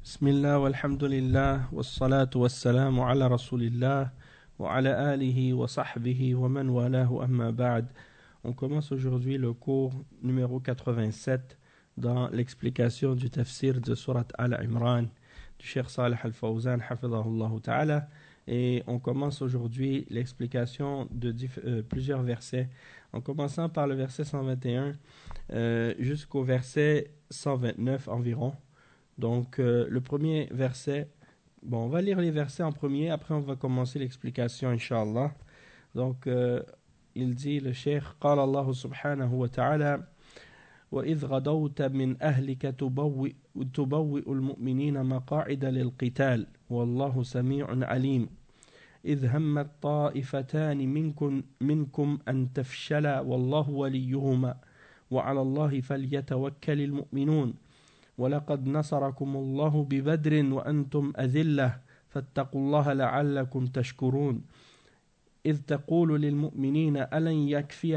Bismillah walhamdulillah wassalatu wassalamu ala rasulillah wa ala alihi wa sahbihi wa man walahu amma ba'd. On commence aujourd'hui le cours numéro 87 dans l'explication du tafsir de Surat Al-Imran du Cheikh Salih Al-Fawzan hafidhahullah ta'ala, et on commence aujourd'hui l'explication de plusieurs versets, en commençant par le verset 121 jusqu'au verset 129 environ. Donc, le premier verset, on va lire les versets en premier, après on va commencer l'explication, Inch'Allah. Donc, il dit, le Cheikh, قال الله سبحانه وتعالى وإذ غدوت من أهلك تبوئ المؤمنين مقاعد للقتال والله سميع عليم إذ همت طائفتان منكم أن تفشلا والله وليهما وعلى الله فليتوكل المؤمنون ولقد نصركم الله ببدر وأنتم أذلة فاتقوا الله لعلكم تشكرون إذ تقول للمؤمنين ألم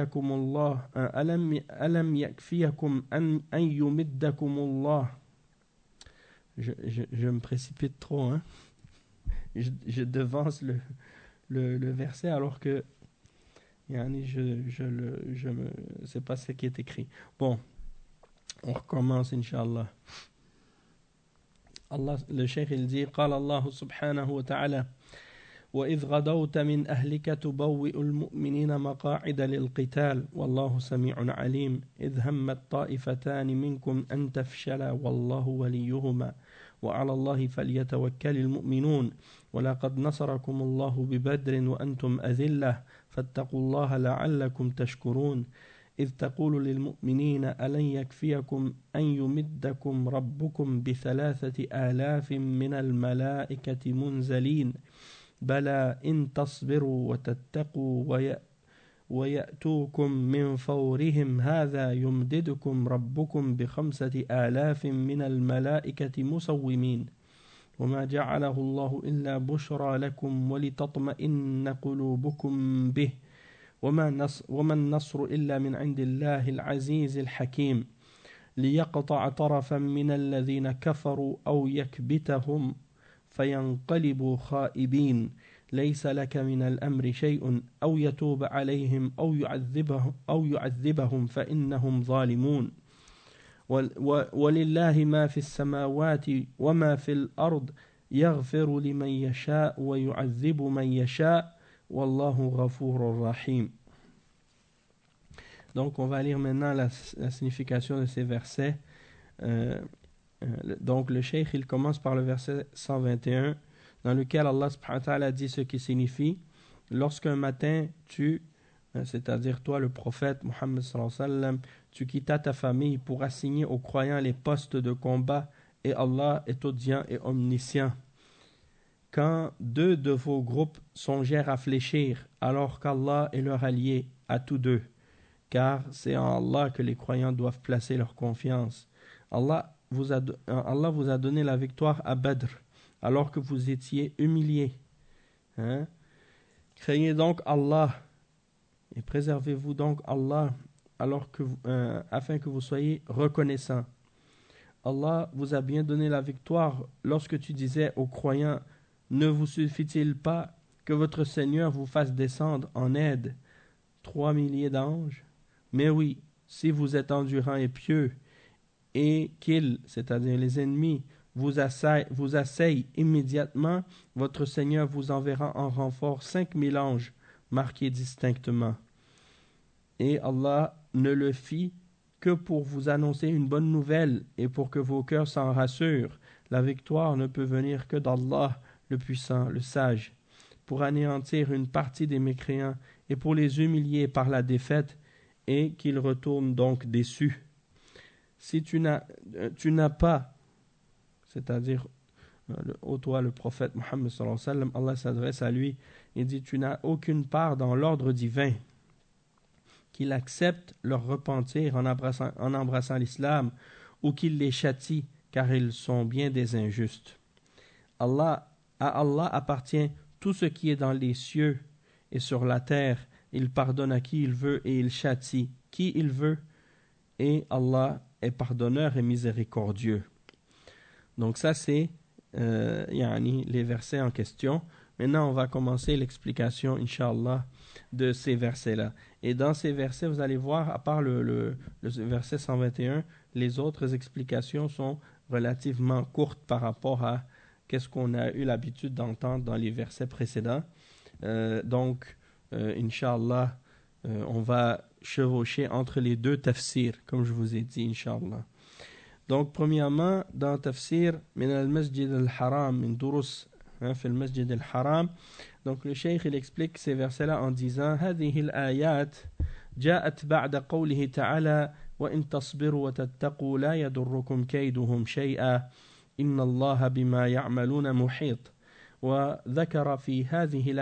يكفيكم أن يمدكم الله. Je me précipite trop, hein? Je devance le verset alors que c'est pas ce qui est écrit. Bon, on recommence, Inch'Allah. Allah, le Cheikh, il dit, قال الله سبحانه وتعالى وإذ غدوت من أهلك تبوئ المؤمنين مقاعد للقتال والله سميع عليم إذ همت طائفتان منكم أن تفشلا والله وليهما وعلى الله فليتوكل المؤمنون ولقد نصركم الله ببدر وأنتم أذلة فاتقوا الله لعلكم تشكرون إذ تقول للمؤمنين ألن يكفيكم أن يمدكم ربكم ب3,000 من الملائكة منزلين بلى إن تصبروا وتتقوا ويأتوكم من فورهم هذا يمددكم ربكم ب5,000 من الملائكة مسومين وما جعله الله إلا بشرى لكم ولتطمئن قلوبكم به وما النصر إلا من عند الله العزيز الحكيم ليقطع طرفا من الذين كفروا أو يكبتهم فينقلبوا خائبين ليس لك من الأمر شيء أو يتوب عليهم أو يعذبهم فإنهم ظالمون ولله ما في السماوات وما في الأرض يغفر لمن يشاء ويعذب من يشاء والله غفور رحيم. Donc on va lire maintenant la signification de ces versets. Donc le Cheikh, il commence par le verset 121 dans lequel Allah subhanahu wa ta'ala dit ce qui signifie: lorsqu'un matin c'est-à-dire toi le prophète Muhammad sallallahu alayhi wa sallam, tu quittas ta famille pour assigner aux croyants les postes de combat, et Allah est audient et omniscient. Quand deux de vos groupes songèrent à fléchir, alors qu'Allah est leur allié à tous deux, car c'est en Allah que les croyants doivent placer leur confiance. Allah vous a donné la victoire à Badr, alors que vous étiez humiliés. Craignez donc Allah et préservez-vous donc Allah afin que vous soyez reconnaissants. Allah vous a bien donné la victoire lorsque tu disais aux croyants: ne vous suffit-il pas que votre Seigneur vous fasse descendre en aide 3 milliers d'anges? Mais oui, si vous êtes endurants et pieux, et qu'ils, c'est-à-dire les ennemis, vous assaillent immédiatement, votre Seigneur vous enverra en renfort 5,000 anges, marqués distinctement. Et Allah ne le fit que pour vous annoncer une bonne nouvelle et pour que vos cœurs s'en rassurent. La victoire ne peut venir que d'Allah, le puissant, le sage, pour anéantir une partie des mécréants et pour les humilier par la défaite, et qu'ils retournent donc déçus. Si tu n'as pas, c'est-à-dire toi le prophète Muhammad sallallahu alayhi wa sallam, Allah s'adresse à lui et dit: tu n'as aucune part dans l'ordre divin, qu'il accepte leur repentir en embrassant l'islam, ou qu'il les châtie car ils sont bien des injustes. À Allah appartient tout ce qui est dans les cieux et sur la terre. Il pardonne à qui il veut et il châtie qui il veut, et Allah est pardonneur et miséricordieux. Donc ça, c'est les versets en question. Maintenant, on va commencer l'explication, Inch'Allah, de ces versets-là. Et dans ces versets, vous allez voir, à part le verset 121, les autres explications sont relativement courtes par rapport à qu'est-ce qu'on a eu l'habitude d'entendre dans les versets précédents. Inch'Allah, on va chevaucher entre les deux tafsirs, comme je vous ai dit, Inch'Allah. Donc, premièrement, dans Tafsir, min al-Masjid al-Haram, min durus, fi al-Masjid al-Haram. Donc, le Cheikh, il explique ces versets-là en disant هذه الآيات جاءت بعد قوله تعالى وإن تصبروا وتتقوا لا يضركم كيدهم شيئا إن الله بما يعملون محيط. وذكر في هذه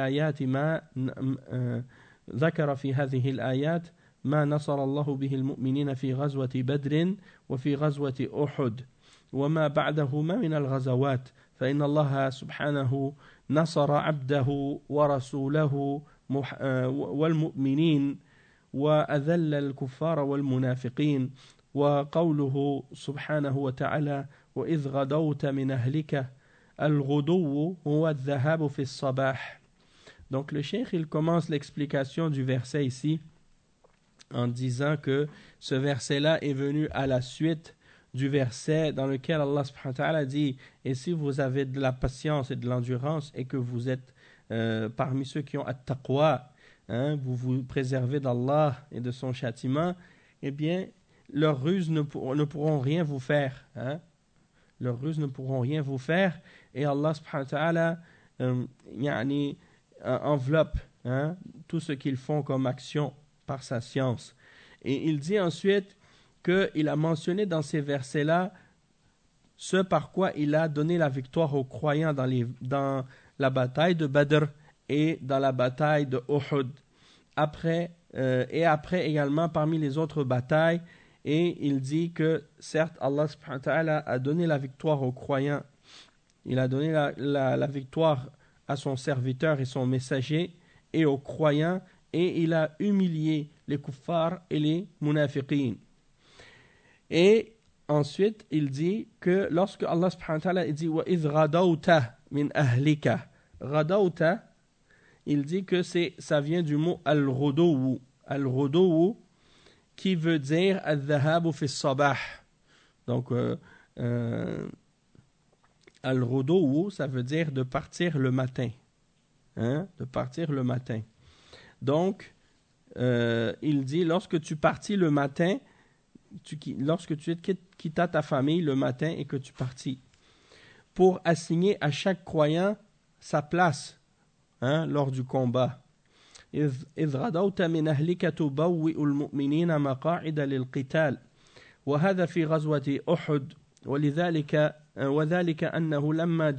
الآيات ما نصر الله به المؤمنين في غزوة بدر وفي غزوة أحد وما بعدهما من الغزوات فإن الله سبحانه نصر عبده ورسوله والمؤمنين وأذل الكفار والمنافقين. وقوله سبحانه وتعالى وإذ غدوت من أهلك الغدو هو الذهاب في الصباح. Donc le cheikh il commence l'explication du verset ici en disant que ce verset-là est venu à la suite du verset dans lequel Allah subhanahu wa ta'ala dit « Et si vous avez de la patience et de l'endurance et que vous êtes parmi ceux qui ont at-taqwa, vous vous préservez d'Allah et de son châtiment, eh bien, leurs ruses ne pourront rien vous faire. Leurs ruses ne pourront rien vous faire. Et Allah subhanahu wa ta'ala enveloppe tout ce qu'ils font comme action par sa science. Et il dit ensuite qu'il a mentionné dans ces versets-là ce par quoi il a donné la victoire aux croyants dans la bataille de Badr et dans la bataille de Uhud. Après également parmi les autres batailles. Et il dit que certes Allah subhanahu wa ta'ala a donné la victoire aux croyants. Il a donné la victoire à son serviteur et son messager et aux croyants. Et il a humilié les kuffars et les munafiqin. Et ensuite, il dit que lorsque Allah subhanahu wa ta'ala dit وَإِذْ غَدَوْتَ مِنْ أَهْلِكَ غَدَوْتَ, il dit que ça vient du mot al-ghuduw. Al-ghuduw qui veut dire al-dhahabu fi sabah. Donc, al-ghuduw, ça veut dire de partir le matin. De partir le matin. Donc, il dit, lorsque tu partis le matin, lorsque tu quittas ta famille le matin et que tu partis, pour assigner à chaque croyant sa place lors du combat. إذ غدوت من أهلك تبوئ المؤمنين مقاعد للقتال وهذا في غزوة أحد وذلك أنه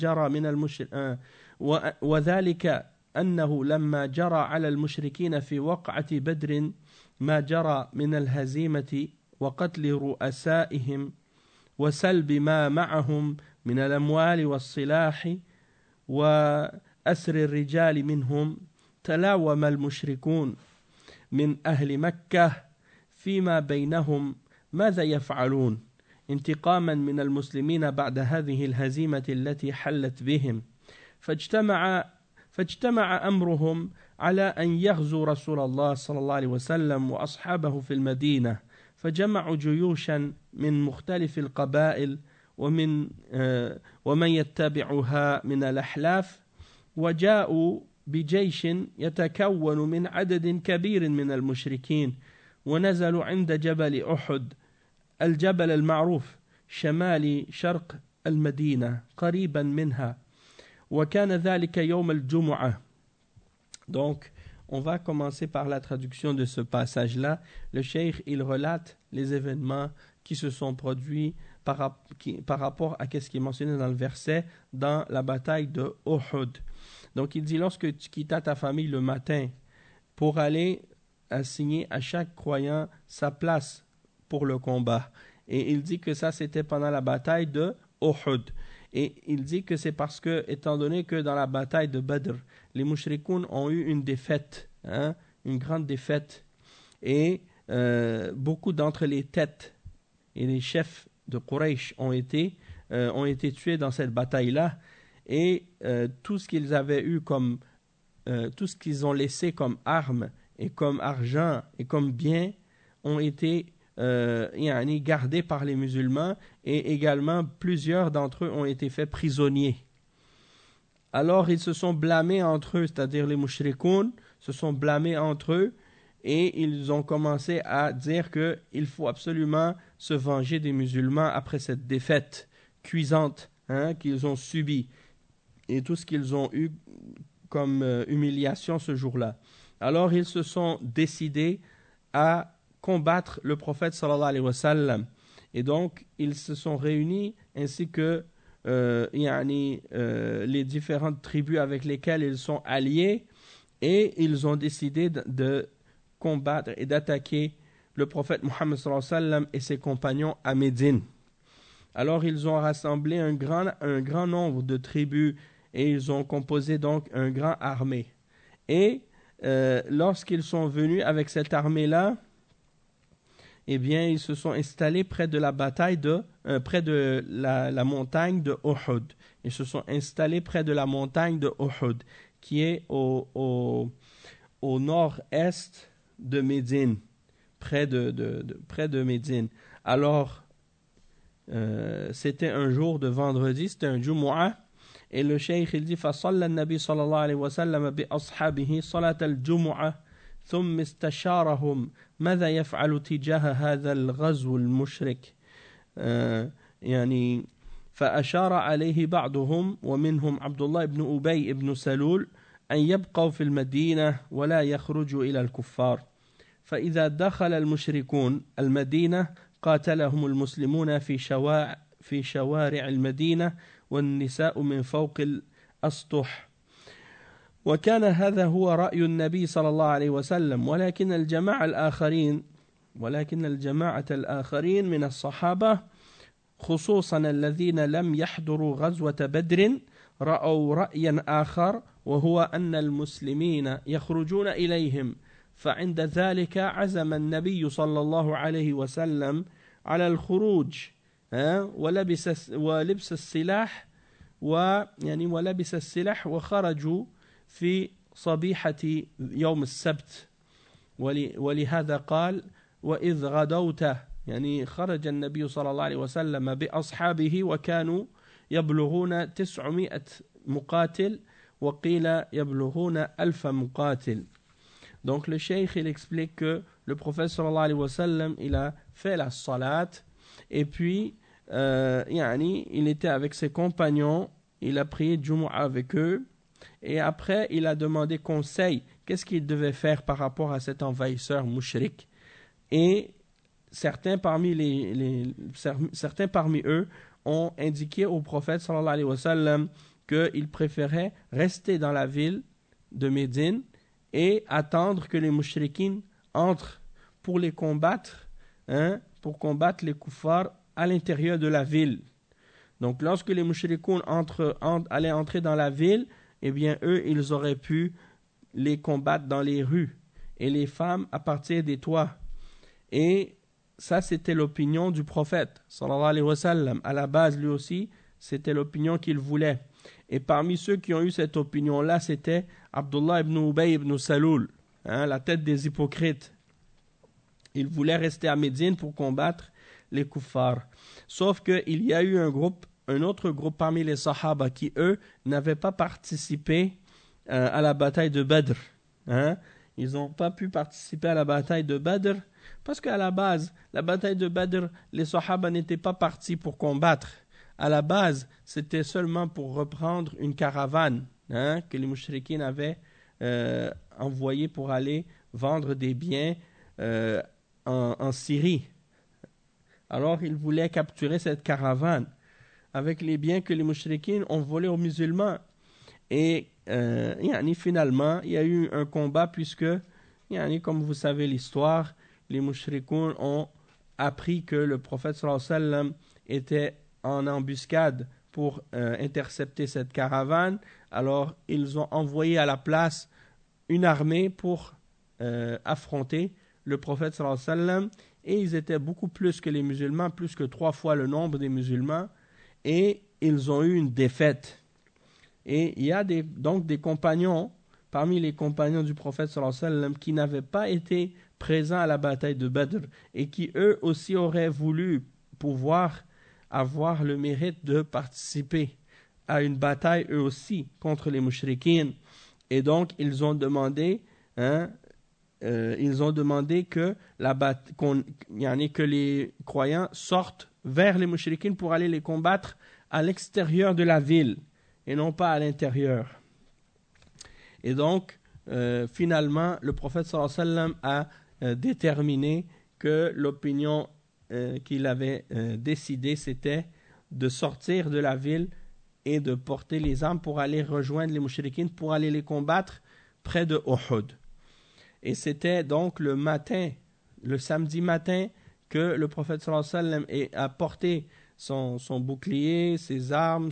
لما جرى على المشركين في وقعة بدر ما جرى من الهزيمة وقتل رؤسائهم وسلب ما معهم من الأموال والسلاح وأسر الرجال منهم تلاوم المشركون من أهل مكة فيما بينهم ماذا يفعلون انتقاما من المسلمين بعد هذه الهزيمة التي حلت بهم فاجتمع أمرهم على أن يغزوا رسول الله صلى الله عليه وسلم وأصحابه في المدينة فجمعوا جيوشا من مختلف القبائل ومن يتبعها من الأحلاف وجاءوا بجيش يتكون من عدد كبير من المشركين ونزلوا عند جبل أحد الجبل المعروف شمال شرق المدينة قريبا منها وكان ذلك يوم الجمعة. Donc, on va commencer par la traduction de ce passage-là. Le cheikh, il relate les événements qui se sont produits par rapport à ce qui est mentionné dans le verset dans la bataille de Uhud. Donc il dit, lorsque tu quittas ta famille le matin pour aller assigner à chaque croyant sa place pour le combat. Et il dit que ça c'était pendant la bataille de Uhud. Et il dit que c'est parce que, étant donné que dans la bataille de Badr, les mushrikoun ont eu une défaite, une grande défaite, et beaucoup d'entre les têtes et les chefs de Quraysh ont été ont été tués dans cette bataille-là, et tout ce qu'ils avaient eu comme tout ce qu'ils ont laissé comme armes et comme argent et comme biens ont été gardés par les musulmans, et également plusieurs d'entre eux ont été faits prisonniers. Alors ils se sont blâmés entre eux, c'est-à-dire les mushrikoun se sont blâmés entre eux, et ils ont commencé à dire qu'il faut absolument se venger des musulmans après cette défaite cuisante qu'ils ont subie et tout ce qu'ils ont eu comme humiliation ce jour-là. Alors ils se sont décidés à combattre le prophète sallallahu alayhi wa sallam, et donc ils se sont réunis ainsi que les différentes tribus avec lesquelles ils sont alliés, et ils ont décidé de combattre et d'attaquer le prophète Mohammed sallallahu alayhi wa sallam et ses compagnons à Médine. Alors ils ont rassemblé un grand nombre de tribus, et ils ont composé donc un grand armée. Et lorsqu'ils sont venus avec cette armée-là, eh bien, ils se sont installés près de la montagne de Uhud. Ils se sont installés près de la montagne de Uhud, qui est au nord-est de Médine, près de Médine. Alors, c'était un jour de vendredi, c'était un Jumu'ah, et le cheikh il dit فصلى النبي صلى الله عليه وسلم بأصحابه صلاة الجمعة ثم استشارهم ماذا يفعل تجاه هذا الغزو المشرك فأشار عليه بعضهم ومنهم عبد الله بن أبي بن سلول أن يبقوا في المدينة ولا يخرجوا إلى الكفار فإذا دخل المشركون المدينة قاتلهم المسلمون في شوارع المدينة والنساء من فوق الأسطح وكان هذا هو رأي النبي صلى الله عليه وسلم ولكن الجماعة الآخرين من الصحابة خصوصا الذين لم يحضروا غزوة بدر رأوا رأيا آخر وهو أن المسلمين يخرجون إليهم فعند ذلك عزم النبي صلى الله عليه وسلم على الخروج ولبس السلاح وخرجوا في صبيحة يوم السبت ولهذا قال وإذ غدوت خرج النبي صلى الله عليه وسلم بأصحابه وكانوا يبلغون 900 مقاتل وقيل يبلغون 1000 مقاتل. Donc le cheikh il explique que le prophète sallallahu alayhi wa sallam il a fait la salat, et puis il était avec ses compagnons, il a prié Jumu'ah avec eux, et après il a demandé conseil, qu'est-ce qu'il devait faire par rapport à cet envahisseur mouchrik. Et certains parmi eux ont indiqué au prophète sallallahu alayhi wa sallam qu'il préférait rester dans la ville de Médine et attendre que les mouchriquines entrent pour les combattre, pour combattre les kuffars à l'intérieur de la ville. Donc lorsque les mouchrikoun allaient entrer dans la ville, eh bien eux, ils auraient pu les combattre dans les rues, et les femmes à partir des toits. Et ça, c'était l'opinion du prophète, sallallahu alayhi wa sallam. À la base, lui aussi, c'était l'opinion qu'il voulait. Et parmi ceux qui ont eu cette opinion-là, c'était Abdullah ibn Ubay ibn Salul, la tête des hypocrites. Il voulait rester à Médine pour combattre les kuffars. Sauf qu'il y a eu un autre groupe parmi les sahaba qui, eux, n'avaient pas participé à la bataille de Badr. Ils n'ont pas pu participer à la bataille de Badr parce qu'à la base, la bataille de Badr, les sahaba n'étaient pas partis pour combattre. À la base, c'était seulement pour reprendre une caravane que les mouchriquines avaient envoyée pour aller vendre des biens en Syrie. Alors, ils voulaient capturer cette caravane avec les biens que les mouchriquines ont volés aux musulmans. Et finalement, il y a eu un combat puisque, comme vous savez l'histoire, les mouchrikoun ont appris que le prophète sallallahu alayhi wa sallam était en embuscade pour intercepter cette caravane. Alors, ils ont envoyé à la place une armée pour affronter le prophète sallallahu alayhi wa sallam, et ils étaient beaucoup plus que les musulmans, plus que 3 fois le nombre des musulmans. et ils ont eu une défaite. Et il y a donc des compagnons, parmi les compagnons du prophète sallallahu alayhi wa sallam, qui n'avaient pas été présents à la bataille de Badr et qui eux aussi auraient voulu pouvoir avoir le mérite de participer à une bataille eux aussi contre les mouchriquines. Et donc ils ont demandé que que les croyants sortent vers les mouchriquines pour aller les combattre à l'extérieur de la ville et non pas à l'intérieur. Et donc finalement le prophète sallallahu alayhi wa sallam a déterminé que l'opinion qu'il avait décidé, c'était de sortir de la ville et de porter les armes pour aller rejoindre les mouchriquines, pour aller les combattre près de Uhud. Et c'était donc le samedi matin, que le prophète sallallahu alayhi wa sallam a porté son bouclier, ses armes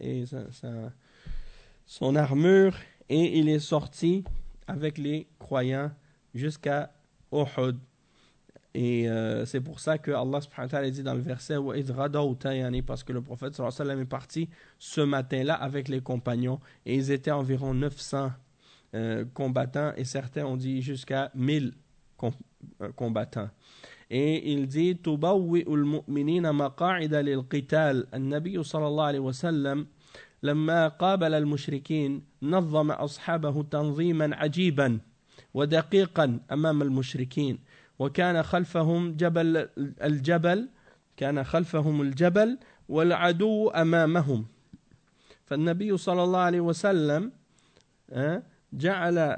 son armure, et il est sorti avec les croyants jusqu'à Uhud. Et c'est pour ça que Allah subhanahu wa ta'ala dit dans le verset parce que le prophète sallallahu alayhi wa sallam est parti ce matin-là avec les compagnons, et ils étaient environ 900 combattants, et certains ont dit jusqu'à 1000 combattants. Et il dit tubawwi'ul mu'minina maqa'ida lil qital. An-nabiy sallallahu alayhi wa sallam لما قابل المشركين نظم أصحابه تنظيما عجيبا ودقيقا أمام المشركين وكان خلفهم الجبل والعدو أمامهم. فالنبي صلى الله عليه وسلم جعل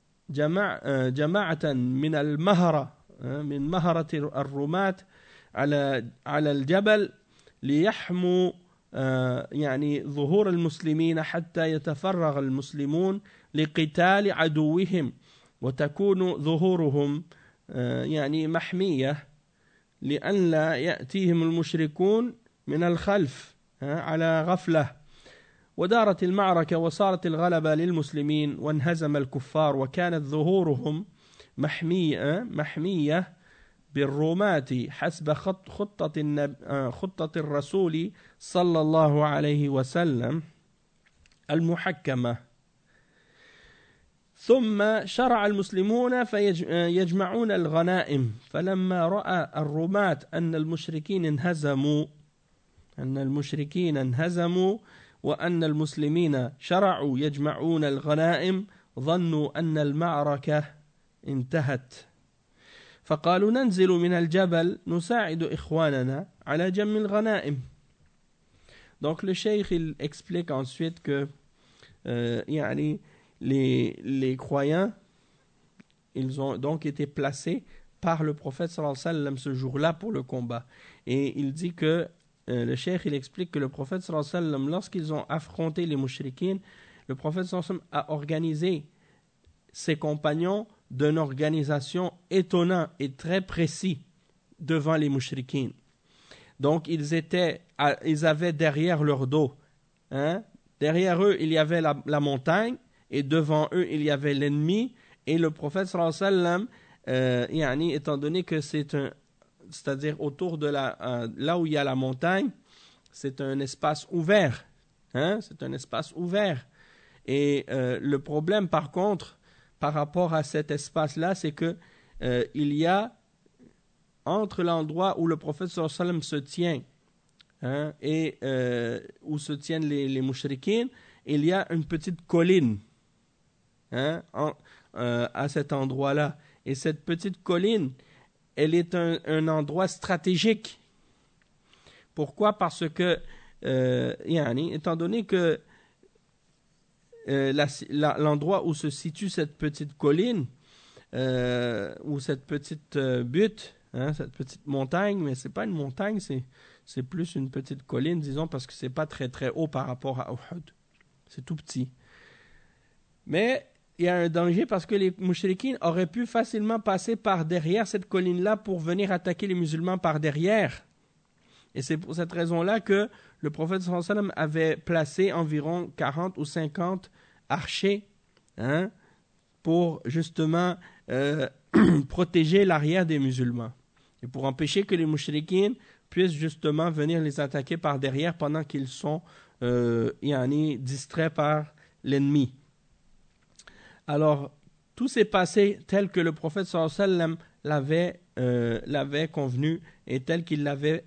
جماعة من المهرة من مهرة الرماة على الجبل ليحموا ظهور المسلمين حتى يتفرغ المسلمون لقتال عدوهم وتكون ظهورهم محمية لأن لا يأتيهم المشركون من الخلف على غفلة. ودارت المعركة وصارت الغلبة للمسلمين وانهزم الكفار وكانت ظهورهم محمية بالروماة حسب خطة الرسول صلى الله عليه وسلم المحكمة. ثم شرع المسلمون فيجمعون الغنائم فلما رأى الروماة أن المشركين انهزموا وأن المسلمين شرعوا يجمعون الغنائم ظنوا أن المعركة انتهت فقالوا ننزل من الجبل نساعد إخواننا على جمع الغنائم. Donc le cheikh il explique ensuite que les croyants ils ont donc été placés par le prophète sallallahu alayhi wa sallam ce jour-là pour le combat. Et il dit que le cheikh il explique que le prophète sallallahu alayhi wa sallam, lorsqu'ils ont affronté les mouchriquines, le prophète sallallahu alayhi wa sallam a organisé ses compagnons d'une organisation étonnante et très précise devant les mouchriquines. Donc ils avaient derrière leur dos, derrière eux il y avait la montagne, et devant eux il y avait l'ennemi, et le prophète sallallahu alayhi wa sallam, étant donné que c'est-à-dire autour de là où il y a la montagne, c'est un espace ouvert, c'est un espace ouvert. Et le problème par contre par rapport à cet espace-là, c'est que il y a entre l'endroit où le prophète sallallahu alayhi wa sallam se tient et où se tiennent les mouchriquines, il y a une petite colline à cet endroit-là. Et cette petite colline, elle est un endroit stratégique. Pourquoi? Parce que, étant donné que l'endroit où se situe cette petite colline, ou cette petite butte, cette petite montagne, mais c'est pas une montagne, c'est plus une petite colline, disons, parce que c'est pas très très haut par rapport à Uhud. C'est tout petit. Mais il y a un danger parce que les mouchriquines auraient pu facilement passer par derrière cette colline-là pour venir attaquer les musulmans par derrière. Et c'est pour cette raison-là que le prophète sallallahu alayhi wa sallam avait placé environ 40 ou 50 archers pour justement protéger l'arrière des musulmans et pour empêcher que les mouchriquines puisse justement venir les attaquer par derrière pendant qu'ils sont distraits par l'ennemi. Alors, tout s'est passé tel que le prophète sallallahu alayhi wa sallam l'avait convenu et tel qu'il l'avait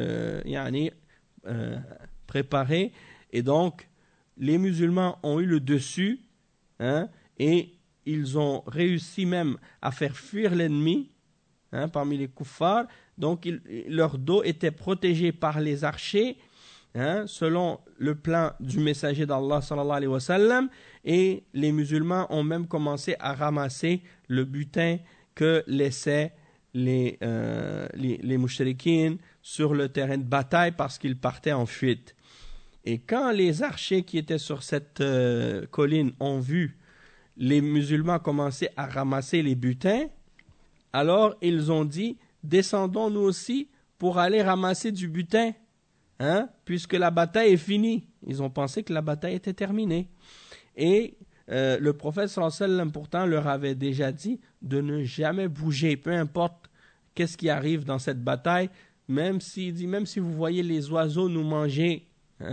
préparé. Et donc, les musulmans ont eu le dessus, et ils ont réussi même à faire fuir l'ennemi parmi les kuffars. Donc, leur dos était protégé par les archers, selon le plan du messager d'Allah sallallahu alayhi wa sallam, et les musulmans ont même commencé à ramasser le butin que laissaient les mushrikines sur le terrain de bataille parce qu'ils partaient en fuite. Et quand les archers qui étaient sur cette colline ont vu les musulmans commencer à ramasser les butins, alors ils ont dit « Descendons nous aussi pour aller ramasser du butin, puisque la bataille est finie. » Ils ont pensé que la bataille était terminée. Et le prophète sallallahu alayhi wa sallam pourtant leur avait déjà dit de ne jamais bouger, peu importe qu'est-ce qui arrive dans cette bataille, même si vous voyez les oiseaux nous manger,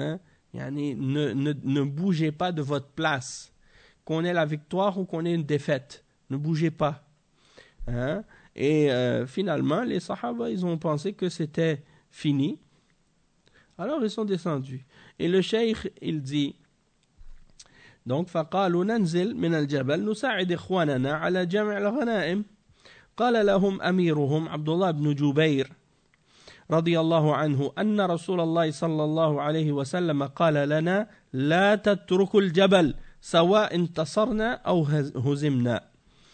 ne bougez pas de votre place, qu'on ait la victoire ou qu'on ait une défaite, ne bougez pas. Et finalement, les sahaba, ils ont pensé que c'était fini. Alors ils sont descendus. Et le cheikh, il dit, donc, فقالوا ننزل من الجبل نساعد إخواننا على جمع الغنائم. قال لهم أميرهم عبد الله بن جبير رضي الله عنه أن رسول الله صلى الله عليه وسلم قال لنا لا تتركوا الجبل سواء انتصرنا أو هزمنا.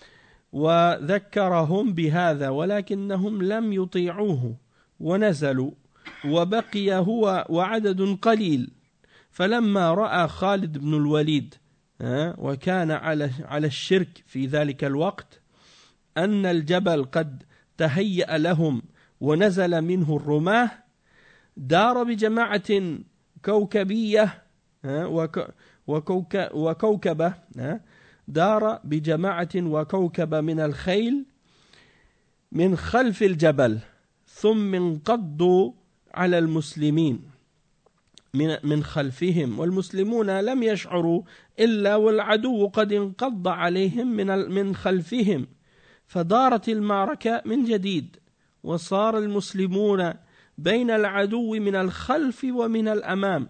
وذكرهم بهذا ولكنهم لم يطيعوه ونزلوا وبقي هو وعدد قليل. فلما رأى خالد بن الوليد وكان على الشرك في ذلك الوقت أن الجبل قد تهيأ لهم ونزل منه الرماة دار بجماعة كوكبية وكوكبة دار بجماعة وكوكبة من الخيل من خلف الجبل ثم انقضوا على المسلمين من خلفهم والمسلمون لم يشعروا إلا والعدو قد انقض عليهم من خلفهم فدارت المعركة من جديد وصار المسلمون بين العدو من الخلف ومن الأمام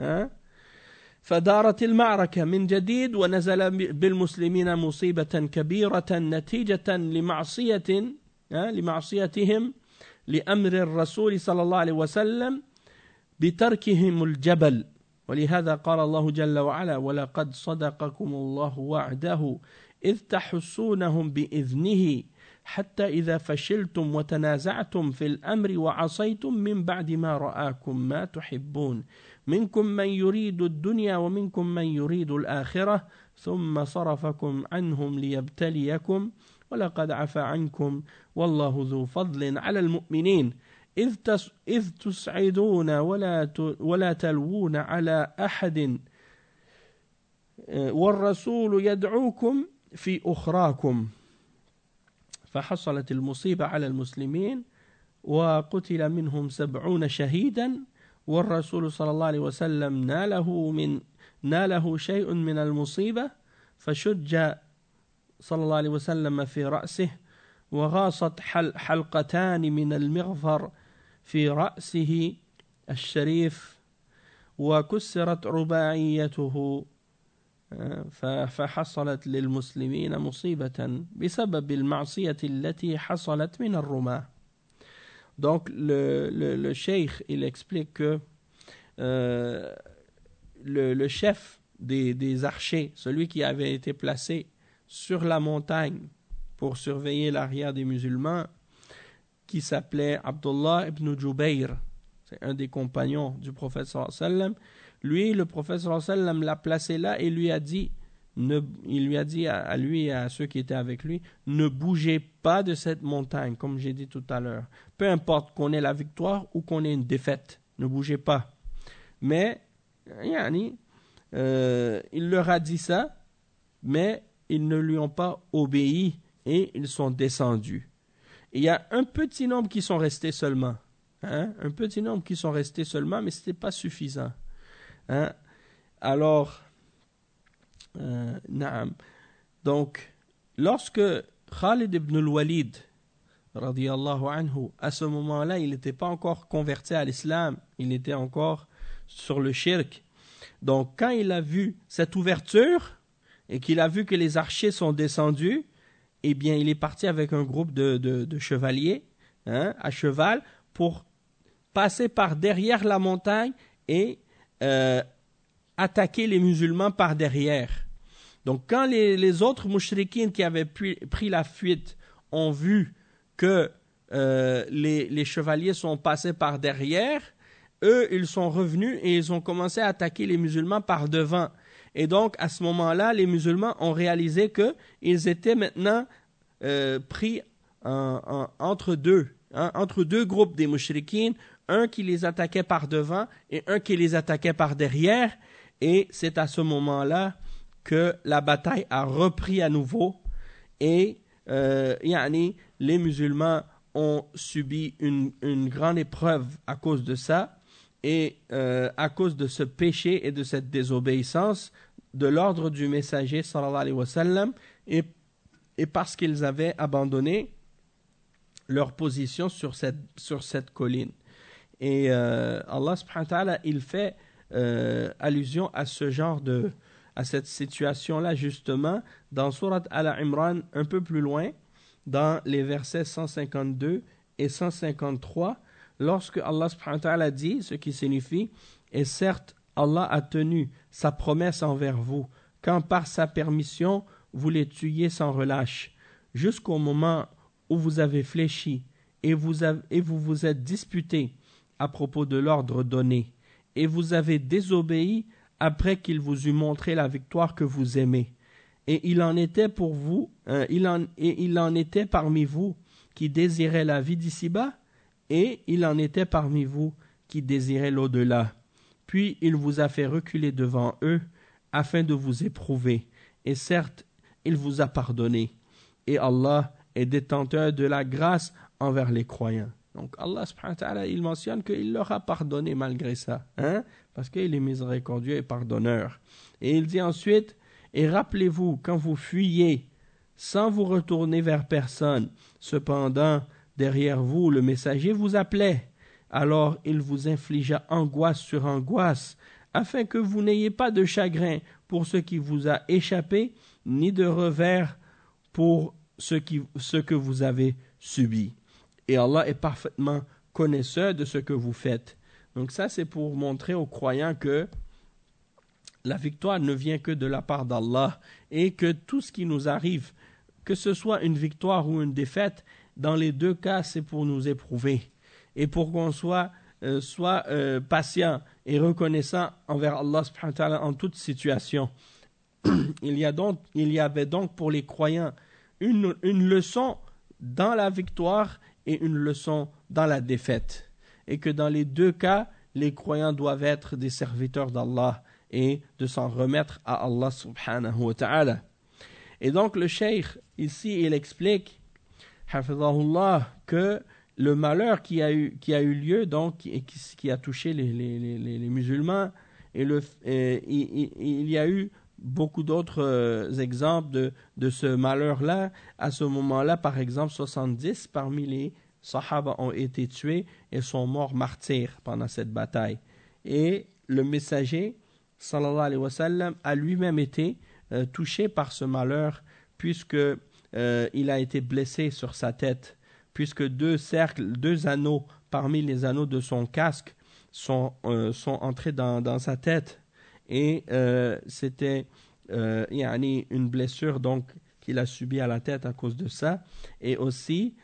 فدارت المعركة من جديد ونزل بالمسلمين مصيبة كبيرة نتيجة لمعصيتهم لأمر الرسول صلى الله عليه وسلم بتركهم الجبل. ولهذا قال الله جل وعلا ولقد صدقكم الله وعده إذ تحسونهم بإذنه حتى إذا فشلتم وتنازعتم في الأمر وعصيتم من بعد ما رآكم ما تحبون منكم من يريد الدنيا ومنكم من يريد الآخرة ثم صرفكم عنهم ليبتليكم ولقد عفا عنكم والله ذو فضل على المؤمنين إذ تسعدون ولا تلوون على أحد والرسول يدعوكم في أخراكم فحصلت المصيبة على المسلمين وقتل منهم 70 شهيدا والرسول صلى الله عليه وسلم ناله شيء من المصيبة فشج صلى الله عليه وسلم في رأسه وغاصت حلقتان من المغفر في رأسه الشريف وكسرت رباعيته فحصلت للمسلمين مصيبة بسبب المعصية التي حصلت من الرماة. Donc le cheikh il explique que le chef des archers, celui qui avait été placé sur la montagne pour surveiller l'arrière des musulmans, qui s'appelait Abdullah ibn Jubayr, c'est un des compagnons du prophète sallallahu alayhi wa sallam. Lui, le prophète sallallahu alayhi wa sallam l'a placé là et il lui a dit à lui et à ceux qui étaient avec lui, ne bougez pas de cette montagne, comme j'ai dit tout à l'heure. Peu importe qu'on ait la victoire ou qu'on ait une défaite, ne bougez pas. Mais, il leur a dit ça, mais ils ne lui ont pas obéi et ils sont descendus. Il y a un petit nombre qui sont restés seulement. Hein? Un petit nombre qui sont restés seulement, mais ce n'était pas suffisant. Hein? Alors, naam. Donc, lorsque Khalid ibn al-Walid, radiyallahu anhu, à ce moment-là, il n'était pas encore converti à l'islam, il était encore sur le shirk. Donc, quand il a vu cette ouverture et qu'il a vu que les archers sont descendus, eh bien, il est parti avec un groupe de chevaliers, hein, à cheval, pour passer par derrière la montagne et attaquer les musulmans par derrière. Donc, quand les autres mouchrikines qui avaient pris la fuite ont vu que les chevaliers sont passés par derrière, eux, ils sont revenus et ils ont commencé à attaquer les musulmans par devant. Et donc, à ce moment-là, les musulmans ont réalisé qu'ils étaient maintenant pris entre deux groupes des mouchrikines, un qui les attaquait par devant et un qui les attaquait par derrière. Et c'est à ce moment-là que la bataille a repris à nouveau et les musulmans ont subi une grande épreuve à cause de ça et à cause de ce péché et de cette désobéissance de l'ordre du messager sallallahu alayhi wa sallam et parce qu'ils avaient abandonné leur position sur cette colline. Et Allah subhanahu wa ta'ala, il fait allusion à ce genre à cette situation-là justement dans Surat Al-Imran un peu plus loin, dans les versets 152 et 153, lorsque Allah subhanahu wa ta'ala dit, ce qui signifie, et certes Allah a tenu sa promesse envers vous, quand par sa permission vous les tuiez sans relâche, jusqu'au moment où vous avez fléchi et vous vous êtes disputés à propos de l'ordre donné, et vous avez désobéi après qu'il vous eut montré la victoire que vous aimez. Et il en était pour vous, il en était parmi vous qui désiraient la vie d'ici-bas, et il en était parmi vous qui désiraient l'au-delà. Puis il vous a fait reculer devant eux, afin de vous éprouver. Et certes, il vous a pardonné. Et Allah est détenteur de la grâce envers les croyants. Donc Allah subhanahu wa ta'ala, il mentionne qu'il leur a pardonné malgré ça, hein? Parce qu'il est miséricordieux et pardonneur. Et il dit ensuite, et rappelez-vous quand vous fuyiez sans vous retourner vers personne, cependant derrière vous le messager vous appelait, alors il vous infligea angoisse sur angoisse, afin que vous n'ayez pas de chagrin pour ce qui vous a échappé, ni de revers pour ce que vous avez subi. Et Allah est parfaitement connaisseur de ce que vous faites. Donc ça, c'est pour montrer aux croyants que la victoire ne vient que de la part d'Allah et que tout ce qui nous arrive, que ce soit une victoire ou une défaite, dans les deux cas, c'est pour nous éprouver et pour qu'on soit patient et reconnaissant envers Allah subhanahu wa ta'ala en toute situation. Il y avait donc pour les croyants une leçon dans la victoire et une leçon dans la défaite. Et que dans les deux cas, les croyants doivent être des serviteurs d'Allah et de s'en remettre à Allah subhanahu wa ta'ala. Et donc le cheikh, ici, il explique, hafidhahullah, que le malheur qui a eu lieu, donc, qui a touché les musulmans, il y a eu beaucoup d'autres exemples de ce malheur-là. À ce moment-là, par exemple, 70 parmi les Sahaba ont été tués et sont morts martyrs pendant cette bataille. Et le messager, sallallahu alayhi wa sallam, a lui-même été touché par ce malheur, puisque il a été blessé sur sa tête, puisque deux anneaux parmi les anneaux de son casque sont entrés dans sa tête. Et c'était une blessure donc qu'il a subie à la tête à cause de ça. Et aussi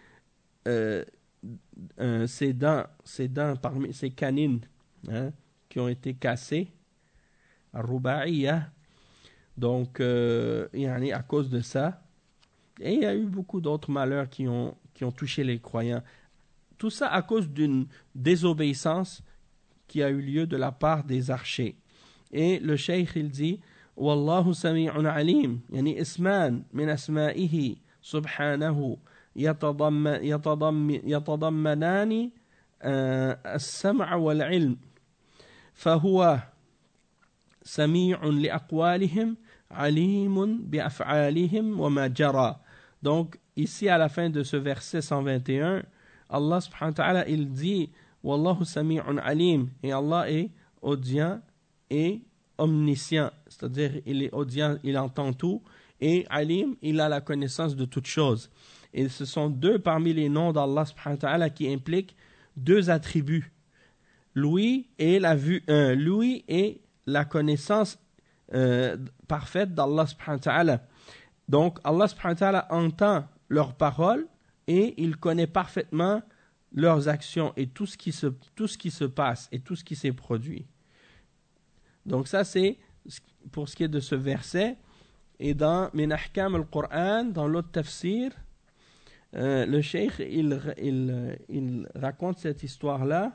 ses dents parmi ses canines, hein, qui ont été cassées, Rubaïya, donc à cause de ça. Et il y a eu beaucoup d'autres malheurs qui ont touché les croyants. Tout ça à cause d'une désobéissance qui a eu lieu de la part des archers. Et le cheikh, il dit, Wallahu sami'un alim, yani isman min asma'ihi subhanahu yatadammanani السمع والعلم فهو سميع لأقوالهم عليم بأفعالهم وما جرى. Donc ici à la fin de ce verset 121, Allah subhanahu wa ta'ala il dit Wallahu sami'un alim, et Allah est audient et omniscient, c'est-à-dire il est audient, il entend tout, et alim, il a la connaissance de toutes choses. Et ce sont deux parmi les noms d'Allah subhanahu wa ta'ala qui impliquent deux attributs, l'ouïe et la vue, l'ouïe et la connaissance parfaite d'Allah subhanahu wa ta'ala. Donc Allah subhanahu wa ta'ala entend leurs paroles et il connaît parfaitement leurs actions et tout ce qui se passe et tout ce qui s'est produit. Donc ça c'est pour ce qui est de ce verset. Et dans Min Ahkam al-Qur'an, dans l'autre tafsir, le cheikh il raconte cette histoire-là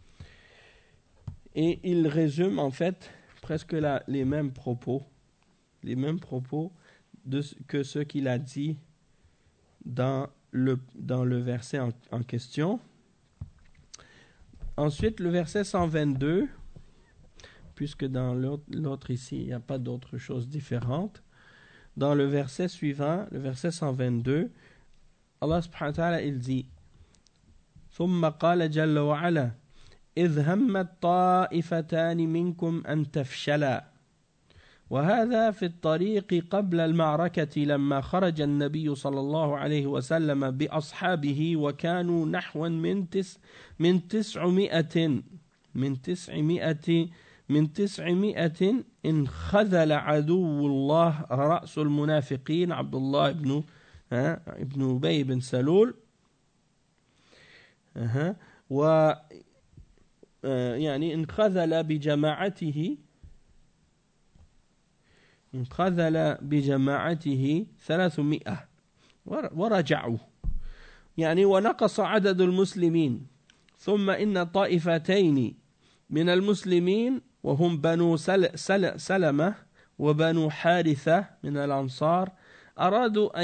et il résume en fait presque les mêmes propos que ce qu'il a dit dans le verset en question. Ensuite, le verset 122, puisque dans l'autre ici, il n'y a pas d'autre chose différente. Dans le verset suivant, le verset 122, Allah subhanahu wa ta'ala il dit ثم قال جل وعلا إذ همت طائفتان منكم أن تفشلا وهذا في الطريق قبل المعركة لما خرج النبي صلى الله عليه وسلم بأصحابه وكانوا نحوا من 900 إن خذل عدو الله رأس المنافقين عبد الله ابن أبي بن سلول يعني انخذل بجماعته 300 ورجعوا يعني ونقص عدد المسلمين ثم إن طائفتين من المسلمين وهم بنو سلمة وبنو حارثة من الأنصار أرادوا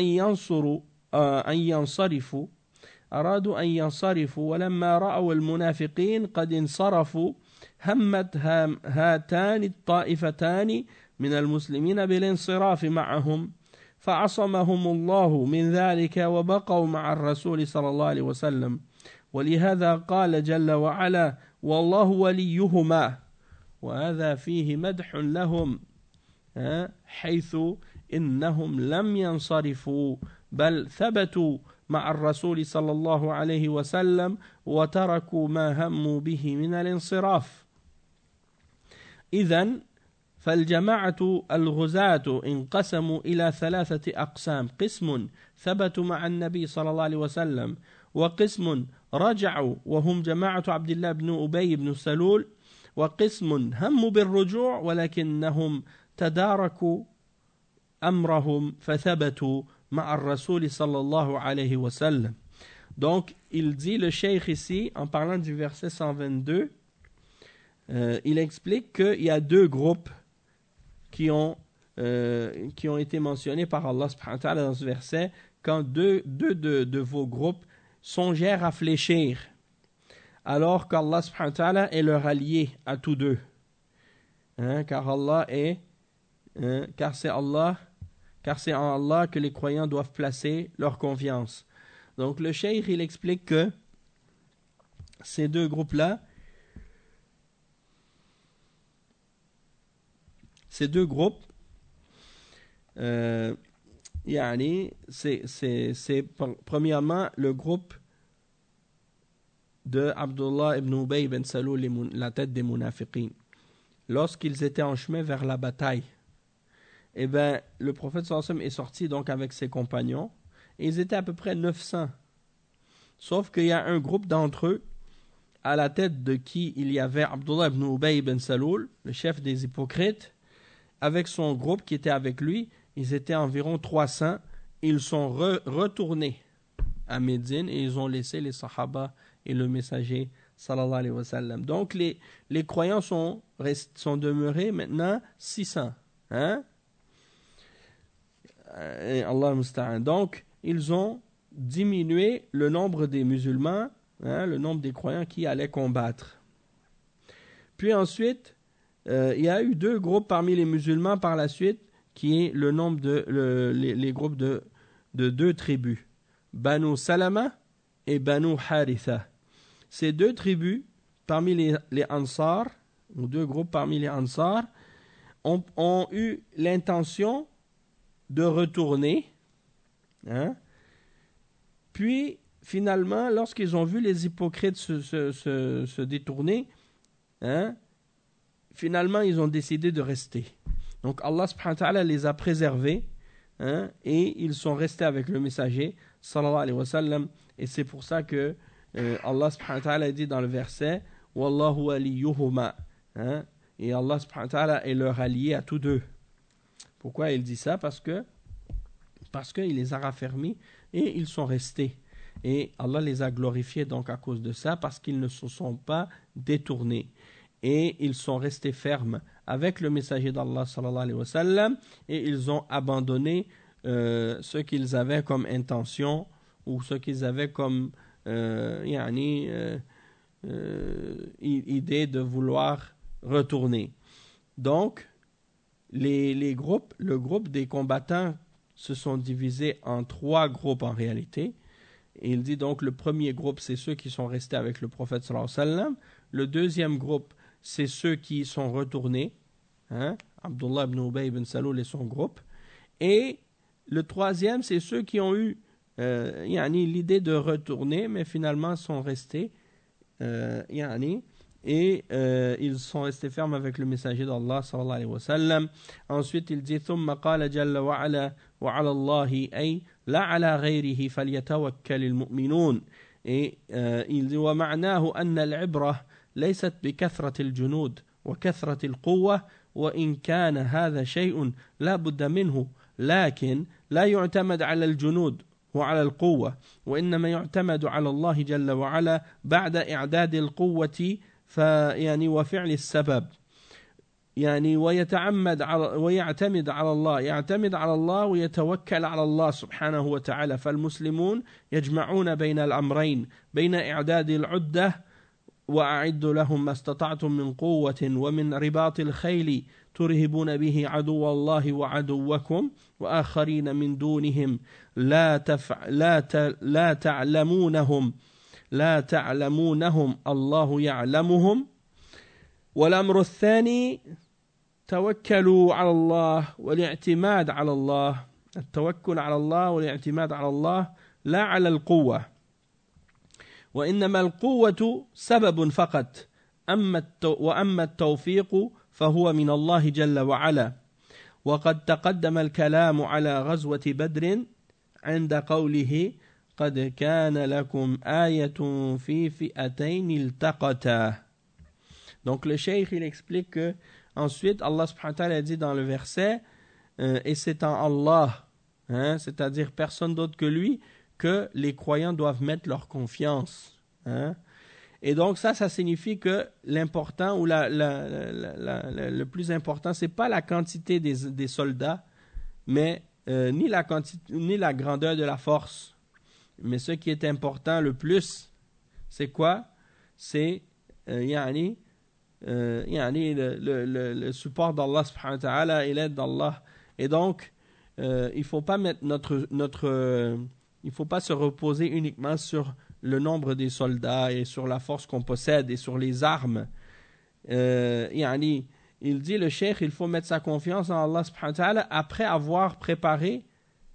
أن ينصرفوا ولما رأوا المنافقين قد انصرفوا همت هاتان الطائفتان من المسلمين بالانصراف معهم فعصمهم الله من ذلك وبقوا مع الرسول صلى الله عليه وسلم ولهذا قال جل وعلا والله وليهما وهذا فيه مدح لهم حيث إنهم لم ينصرفوا بل ثبتوا مع الرسول صلى الله عليه وسلم وتركوا ما هموا به من الانصراف. إذن فالجماعة الغزاة انقسموا إلى 3 أقسام: قسم ثبتوا مع النبي صلى الله عليه وسلم، وقسم رجعوا وهم جماعة عبد الله بن أبي بن سلول، وقسم هموا بالرجوع ولكنهم تداركوا أمرهم فثبتوا مع الرسول صلى الله عليه وسلم. Donc, il dit le cheikh ici, en parlant du verset 122, il explique qu'il y a 2 groupes qui ont été mentionnés par Allah subhanahu wa ta'ala dans ce verset, quand deux de vos groupes songèrent à fléchir, alors qu'Allah subhanahu wa ta'ala est leur allié à tous deux. Car c'est en Allah que les croyants doivent placer leur confiance. Donc le cheikh il explique que ces 2 groupes-là, ces 2 groupes, c'est premièrement le groupe de Abdullah ibn Ubay ibn Salul, la tête des munafiqin. Lorsqu'ils étaient en chemin vers la bataille, eh ben, le prophète sallallahu alayhi wa sallam est sorti donc avec ses compagnons, et ils étaient à peu près 900. Sauf qu'il y a un groupe d'entre eux, à la tête de qui il y avait Abdullah ibn Ubay ibn Salul, le chef des hypocrites, avec son groupe qui était avec lui. Ils étaient environ 300. Ils sont retournés à Médine et ils ont laissé les sahaba et le messager sallallahu alayhi wa sallam. Donc les croyants sont demeurés maintenant 600. Allah musta'an. Donc ils ont diminué le nombre des musulmans le nombre des croyants qui allaient combattre. Puis ensuite, il y a eu 2 groupes parmi les musulmans par la suite, qui est le nombre les groupes de 2 tribus, Banu Salama et Banu Haritha. Ces 2 tribus parmi les Ansar, ou 2 groupes parmi les Ansar, ont eu l'intention de retourner. Puis, finalement, lorsqu'ils ont vu les hypocrites se détourner, finalement, ils ont décidé de rester. Donc, Allah subhanahu wa ta'ala les a préservés, et ils sont restés avec le messager, sallallahu alayhi wa sallam. Et c'est pour ça que Allah subhanahu wa ta'ala dit dans le verset, Wallahu waliyuhuma. Et Allah subhanahu wa ta'ala est leur allié à tous 2. Pourquoi il dit ça? Parce qu'il les a raffermis et ils sont restés. Et Allah les a glorifiés donc à cause de ça, parce qu'ils ne se sont pas détournés. Et ils sont restés fermes avec le messager d'Allah sallallahu alayhi wa sallam, et ils ont abandonné ce qu'ils avaient comme intention, ou ce qu'ils avaient comme idée de vouloir retourner. Donc, le groupe des combattants se sont divisés en 3 groupes en réalité. Et il dit donc le premier groupe, c'est ceux qui sont restés avec le prophète sallallahu alayhi wa sallam. Le deuxième groupe, c'est ceux qui sont retournés, Abdullah ibn Ubay ibn Salul et son groupe. Et le troisième, c'est ceux qui ont eu l'idée de retourner, mais finalement sont restés, et ils sont restés fermes avec le messager d'Allah sallallahu alayhi wa sallam. Ensuite il dit ثم قال جل وعلا وعلى الله أي لا على غيره فليتوكل المؤمنون. Et il dit ومعناه أن العبرة ليست بكثرة الجنود وكثرة القوة وإن كان هذا شيء لا بد منه لكن لا يعتمد على الجنود وعلى القوة وإنما يعتمد على الله جل وعلا بعد إعداد القوة وفعل السبب ويعتمد على الله ويتوكل على الله سبحانه وتعالى. فالمسلمون يجمعون بين الأمرين بين إعداد العدة وأعدوا لهم ما استطعتم من قوة ومن رباط الخيل ترهبون به عدو الله وعدوكم وآخرين من دونهم لا تعلمونهم الله يعلمهم. والأمر الثاني توكلوا على الله والاعتماد على الله، التوكل على الله والاعتماد على الله لا على القوة، وإنما القوة سبب فقط، وأما التوفيق فهو من الله جل وعلا. وقد تقدم الكلام على غزوة بدر عند قوله قد كان لكم آية في فئتين التقتا. Donc le cheikh il explique que ensuite Allah subhanahu wa ta'ala dit dans le verset et c'est en Allah, c'est-à-dire personne d'autre que lui, que les croyants doivent mettre leur confiance. Et donc ça signifie que l'important ou le plus important, c'est pas la quantité des soldats, mais ni la grandeur de la force. Mais ce qui est important le plus, c'est quoi? C'est le support d'Allah subhanahu wa ta'ala et l'aide d'Allah. Et donc il faut pas mettre il faut pas se reposer uniquement sur le nombre des soldats et sur la force qu'on possède et sur les armes. Il dit le cheikh, il faut mettre sa confiance en Allah subhanahu wa ta'ala après avoir préparé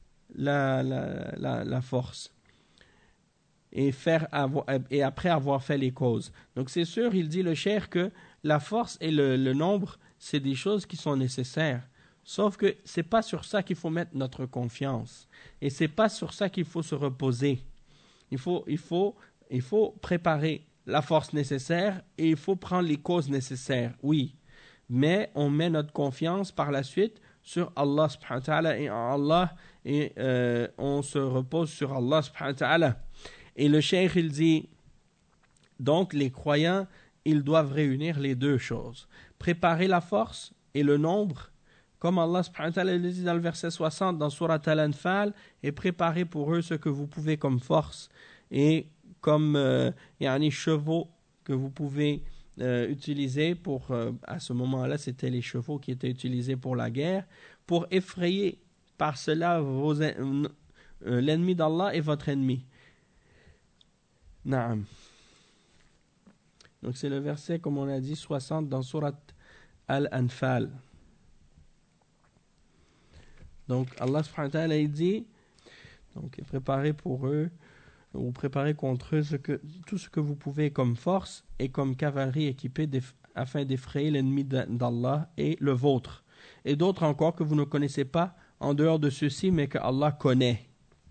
la force et après avoir fait les causes. Donc c'est sûr, il dit le cheikh, que la force et le nombre, c'est des choses qui sont nécessaires. Sauf que c'est pas sur ça qu'il faut mettre notre confiance. Et c'est pas sur ça qu'il faut se reposer. Il faut préparer la force nécessaire et il faut prendre les causes nécessaires, oui. Mais on met notre confiance par la suite sur Allah subhanahu wa ta'ala et en Allah, et on se repose sur Allah subhanahu wa ta'ala. Et le cheikh il dit, donc les croyants, ils doivent réunir les deux choses. Préparer la force et le nombre, comme Allah subhanahu wa ta'ala le dit dans le verset 60 dans Surat Al-Anfal, et préparer pour eux ce que vous pouvez comme force. Et comme chevaux que vous pouvez utiliser pour, à ce moment-là, c'était les chevaux qui étaient utilisés pour la guerre, pour effrayer par cela l'ennemi d'Allah et votre ennemi. Naam. Donc c'est le verset, comme on a dit, 60 dans Surat Al-Anfal. Donc Allah subhanahu wa ta'ala dit, donc préparez pour eux, ou préparez contre eux tout ce que vous pouvez comme force et comme cavalerie équipée afin d'effrayer l'ennemi d'Allah et le vôtre. Et d'autres encore que vous ne connaissez pas en dehors de ceux-ci, mais que Allah connaît.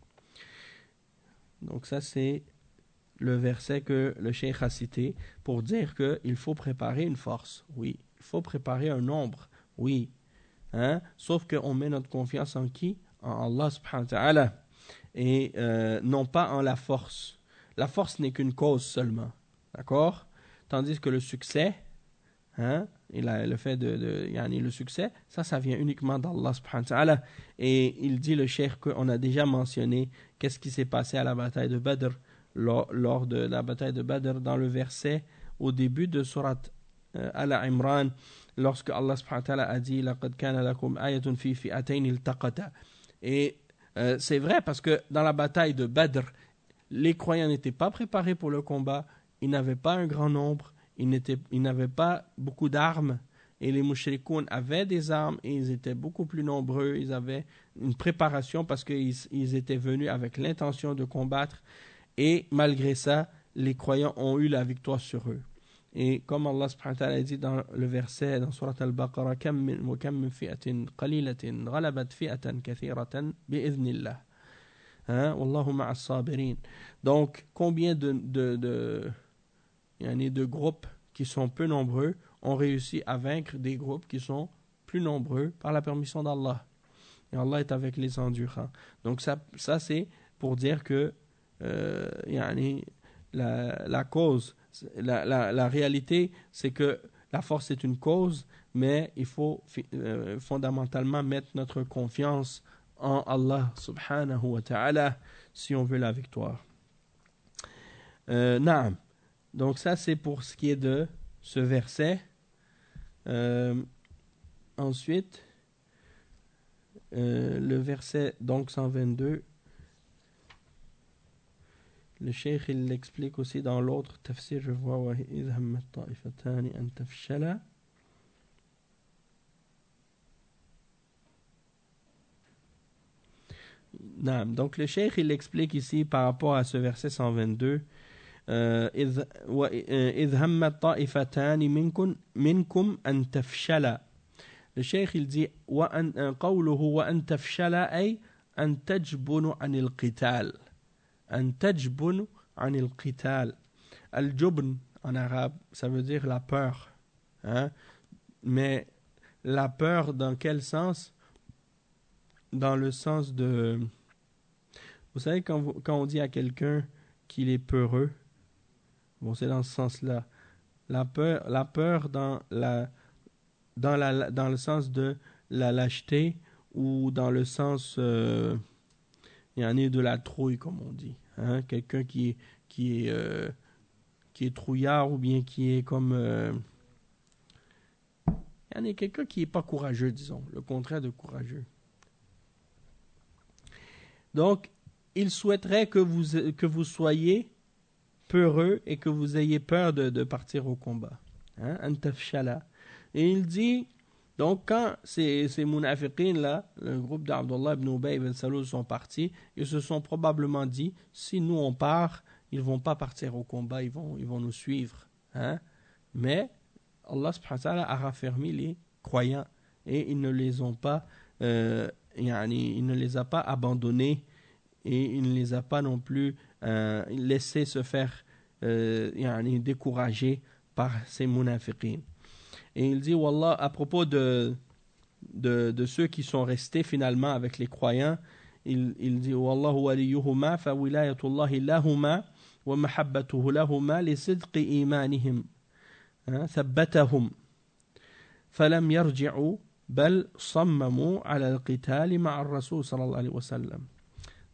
Donc ça c'est le verset que le cheikh a cité pour dire qu'il faut préparer une force. Oui, il faut préparer un nombre. Oui. Sauf qu'on met notre confiance en qui? En Allah subhanahu wa ta'ala. Et non pas en la force. La force n'est qu'une cause seulement. D'accord? Tandis que le succès, et le fait le succès, ça vient uniquement d'Allah subhanahu wa ta'ala. Et il dit, le cheikh, qu'on a déjà mentionné qu'est-ce qui s'est passé à la bataille de Badr, lors de la bataille de Badr, dans le verset au début de Surat Al-Imran, lorsque Allah subhanahu wa ta'ala a dit لَقَدْ كَانَ لَكُمْ آيَةٌ فِي فِئَتَيْنِ الْتَقَتَا. Et c'est vrai parce que dans la bataille de Badr, les croyants n'étaient pas préparés pour le combat, ils n'avaient pas un grand nombre, ils n'avaient pas beaucoup d'armes, et les mushrikoun avaient des armes et ils étaient beaucoup plus nombreux, ils avaient une préparation parce qu'ils étaient venus avec l'intention de combattre. Et malgré ça, les croyants ont eu la victoire sur eux. Et comme Allah subhanahu wa ta'ala dit dans le verset dans Surat Al-Baqarah, كَمْ مِنْ فِئَةٍ قَلِيلَةٍ غَلَبَتْ فِئَةً كَثِيرَةً بِإِذْنِ اللَّهِ وَاللَّهُ مَعَ الصَّابِرِينَ. Donc, combien de groupes qui sont peu nombreux ont réussi à vaincre des groupes qui sont plus nombreux par la permission d'Allah. Et Allah est avec les endurants. Donc ça c'est pour dire que la cause, la réalité, c'est que la force est une cause, mais il faut fondamentalement mettre notre confiance en Allah subhanahu wa ta'ala si on veut la victoire. Naam. Donc ça c'est pour ce qui est de ce verset. Ensuite, le verset donc 122, le cheikh il l'explique aussi dans l'autre tafsir, je vois وَإِذْ هَمَّتْ طَائِفَتَانِ أَنْ تَفْشَلَا. Donc le cheikh il explique ici par rapport à ce verset 122, إِذْ هَمَّتْ طَائِفَتَانِ مِنْكُمْ أَنْ تَفْشَلَا. Le cheikh il dit قوله وأن تفشل أي أن تجبن عن القتال. أن تجبن عن القتال. الجبن en arabe ça veut dire la peur, mais la peur dans quel sens? Dans le sens de, vous savez quand on dit à quelqu'un qu'il est peureux, bon c'est dans ce sens-là. La peur dans le sens de la lâcheté, ou dans le sens de la trouille, comme on dit. Quelqu'un qui est trouillard, ou bien qui est comme... quelqu'un qui n'est pas courageux, disons. Le contraire de courageux. Donc, il souhaiterait que vous soyez peureux et que vous ayez peur de partir au combat. Antafshala. Et il dit, donc quand ces munafiqines-là, le groupe d'Abdullah ibn Ubay ibn Salul sont partis, ils se sont probablement dit, si nous on part, ils ne vont pas partir au combat, ils vont nous suivre. Mais Allah subhanahu wa ta'ala a raffermi les croyants et il ne les ont pas, il ne les a pas abandonnés et il ne les a pas non plus laissés se faire décourager par ces munafiqines. Et il dit, Wallah, à propos de ceux qui sont restés finalement avec les croyants, il dit, Wallahu waliyuhuma fa wilayatullahi lahuma wa mahabbatuhu lahuma li sidqi imanihim thabbatahum falam yarji'u bal sammamu ala al-qital ma'a ar-rasul sallallahu alayhi wa sallam.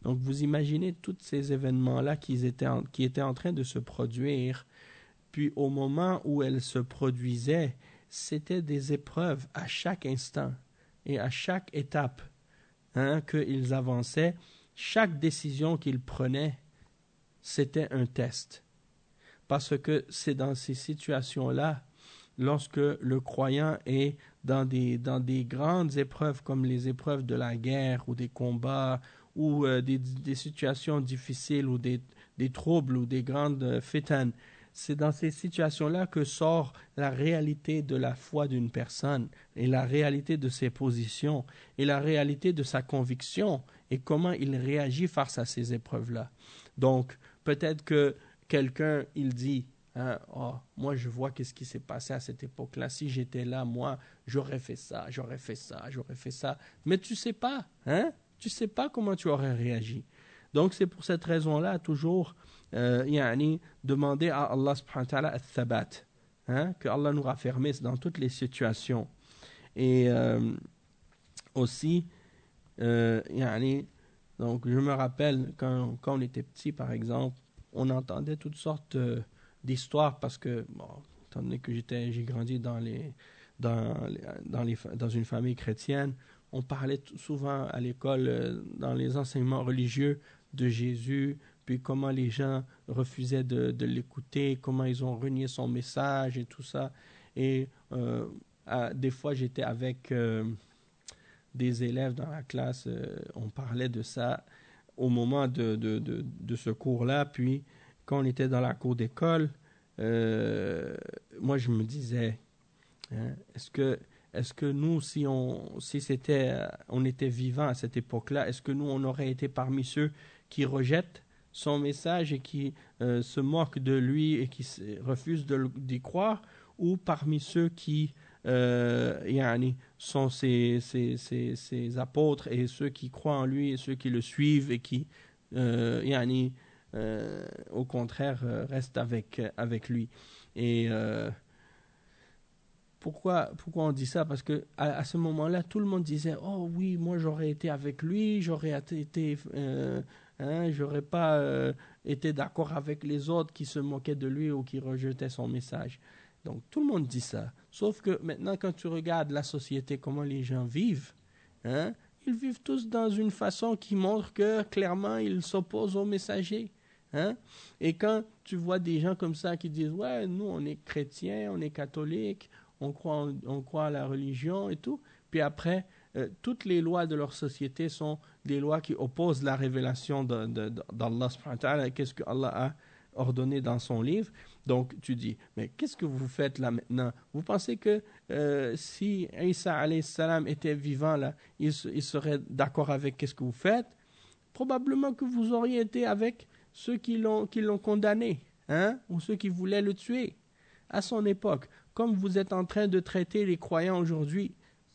Donc vous imaginez tous ces événements-là qui étaient en train de se produire, puis au moment où elles se produisaient, c'était des épreuves à chaque instant et à chaque étape qu'ils avançaient. Chaque décision qu'ils prenaient, c'était un test. Parce que c'est dans ces situations-là, lorsque le croyant est dans des grandes épreuves comme les épreuves de la guerre ou des combats ou des situations difficiles ou des troubles ou des grandes fitanes, c'est dans ces situations-là que sort la réalité de la foi d'une personne et la réalité de ses positions et la réalité de sa conviction et comment il réagit face à ces épreuves-là. Donc, peut-être que quelqu'un, il dit, oh, moi je vois qu'est-ce qui s'est passé à cette époque-là. Si j'étais là, moi, j'aurais fait ça, j'aurais fait ça, j'aurais fait ça. Mais tu sais pas, tu sais pas comment tu aurais réagi. Donc c'est pour cette raison-là, toujours, demander à Allah subhanahu wa ta'ala al-thabat, que Allah nous raffermisse dans toutes les situations. Et aussi, donc je me rappelle quand on était petit, par exemple, on entendait toutes sortes d'histoires parce que, bon, étant donné que j'ai grandi dans une famille chrétienne, on parlait souvent à l'école, dans les enseignements religieux de Jésus, puis comment les gens refusaient de l'écouter, comment ils ont renié son message et tout ça. Et des fois, j'étais avec des élèves dans la classe, on parlait de ça au moment de ce cours-là, puis quand on était dans la cour d'école, moi je me disais, est-ce que nous, si on était vivants à cette époque-là, est-ce que nous, on aurait été parmi ceux qui rejettent son message et qui se moquent de lui et qui refusent d'y croire, ou parmi ceux qui sont ses apôtres et ceux qui croient en lui et ceux qui le suivent et qui au contraire restent avec lui. Et pourquoi on dit ça? Parce que à ce moment-là, tout le monde disait, oh oui, moi j'aurais été avec lui, j'aurais pas été d'accord avec les autres qui se moquaient de lui ou qui rejetaient son message. Donc tout le monde dit ça. Sauf que maintenant, quand tu regardes la société, comment les gens vivent, ils vivent tous dans une façon qui montre que clairement ils s'opposent aux messagers. Et quand tu vois des gens comme ça qui disent, ouais, nous on est chrétiens, on est catholiques, on croit à la religion et tout, puis après, toutes les lois de leur société sont des lois qui opposent la révélation d'Allah subhanahu wa ta'ala, qu'est-ce que Allah a ordonné dans son livre. Donc tu dis, mais qu'est-ce que vous faites là maintenant? Vous pensez que si Isa alayhi salam était vivant là, il serait d'accord avec qu'est-ce que vous faites? Probablement que vous auriez été avec ceux qui l'ont condamné, ou ceux qui voulaient le tuer à son époque, comme vous êtes en train de traiter les croyants aujourd'hui.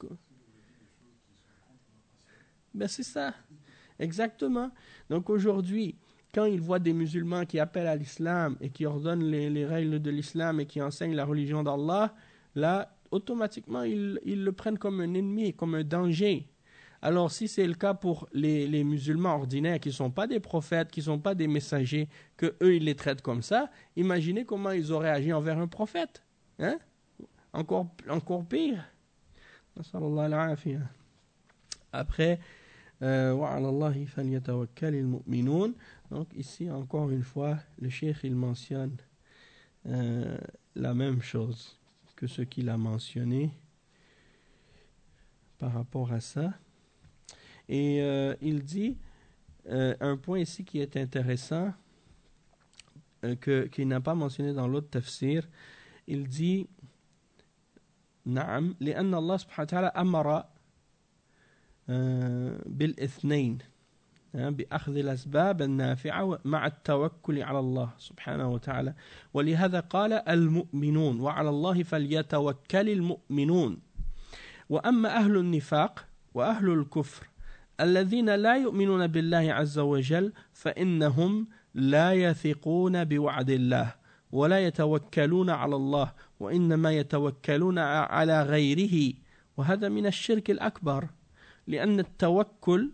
Ben c'est ça, exactement. Donc aujourd'hui, quand ils voient des musulmans qui appellent à l'islam et qui ordonnent les règles de l'islam et qui enseignent la religion d'Allah, là, automatiquement, ils le prennent comme un ennemi, comme un danger. Alors, si c'est le cas pour les musulmans ordinaires qui ne sont pas des prophètes, qui ne sont pas des messagers, que eux ils les traitent comme ça, imaginez comment ils auraient agi envers un prophète. Encore pire. Après, donc ici, encore une fois, le cheikh il mentionne la même chose que ce qu'il a mentionné par rapport à ça. Et il dit un point ici qui est intéressant, qu'il n'a pas mentionné dans l'autre tafsir. Il dit نعم لأن الله سبحانه وتعالى أمر بالاثنين بأخذ الأسباب النافعة مع التوكل على الله سبحانه وتعالى ولهذا قال المؤمنون وعلى الله فليتوكل المؤمنون وأما أهل النفاق وأهل الكفر الذين لا يؤمنون بالله عز وجل فإنهم لا يثقون بوعد الله ولا يتوكلون على الله وإنما يتوكلون على غيره وهذا من الشرك الأكبر لأن التوكل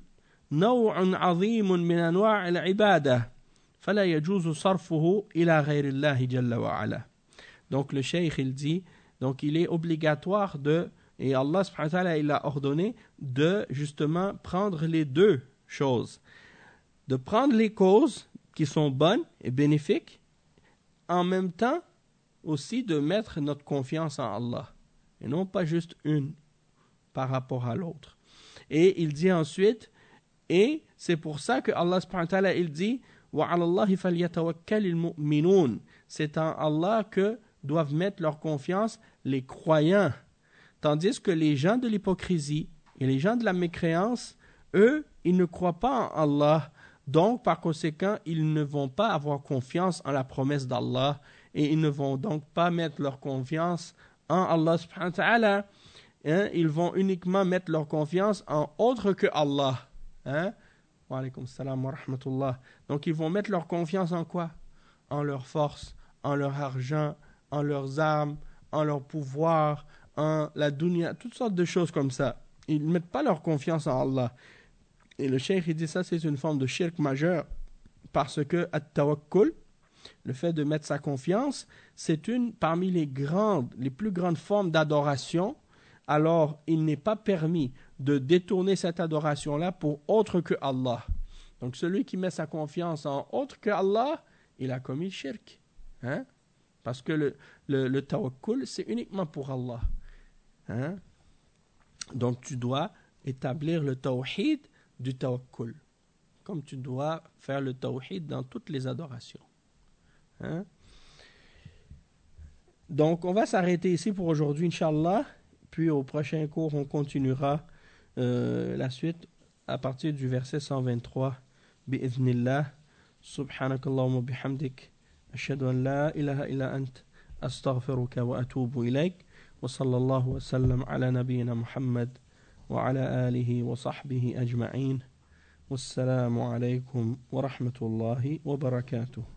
نوع عظيم من أنواع العبادة فلا يجوز صرفه إلى غير الله جل وعلا. Donc le cheikh il dit, donc il est obligatoire de, et Allah subhanahu wa ta'ala il a ordonné de justement prendre les deux choses, de prendre les causes qui sont bonnes et bénéfiques, en même temps aussi de mettre notre confiance en Allah, et non pas juste une par rapport à l'autre. Et il dit ensuite, et c'est pour ça que Allah subhanahu wa ta'ala il dit وَعَلَى اللَّهِ فَلْيَتَوَكَّلِ الْمُؤْمِنُونَ, c'est en Allah que doivent mettre leur confiance les croyants, tandis que les gens de l'hypocrisie et les gens de la mécréance, eux, ils ne croient pas en Allah, donc par conséquent, ils ne vont pas avoir confiance en la promesse d'Allah et ils ne vont donc pas mettre leur confiance en Allah subhanahu wa ta'ala. Ils vont uniquement mettre leur confiance en autre que Allah. Wa alaykum salam wa rahmatullah. Donc ils vont mettre leur confiance en quoi? En leur force, en leur argent, en leurs armes, en leur pouvoir, en la dunya, toutes sortes de choses comme ça. Ils ne mettent pas leur confiance en Allah. Et le cheikh il dit ça, c'est une forme de shirk majeur, parce que at-tawakkul, le fait de mettre sa confiance, c'est une parmi les plus grandes formes d'adoration. Alors il n'est pas permis de détourner cette adoration-là pour autre que Allah. Donc celui qui met sa confiance en autre que Allah, il a commis shirk. Parce que le tawakkul, c'est uniquement pour Allah. Donc tu dois établir le tawhid du tawakkul, comme tu dois faire le tawhid dans toutes les adorations. Donc on va s'arrêter ici pour aujourd'hui, Inch'Allah. Puis au prochain cours, on continuera la suite à partir du verset 123. Bi'idhnillah. Subhanakallahumma bihamdik. Ashhadu an la ilaha illa ant. Astaghfiruka wa atubu ilayk. Wa sallallahu wa sallam ala nabiyyina Muhammad wa ala alihi wa sahbihi ajma'in. Wassalamu alaykum wa rahmatullahi wa barakatuh.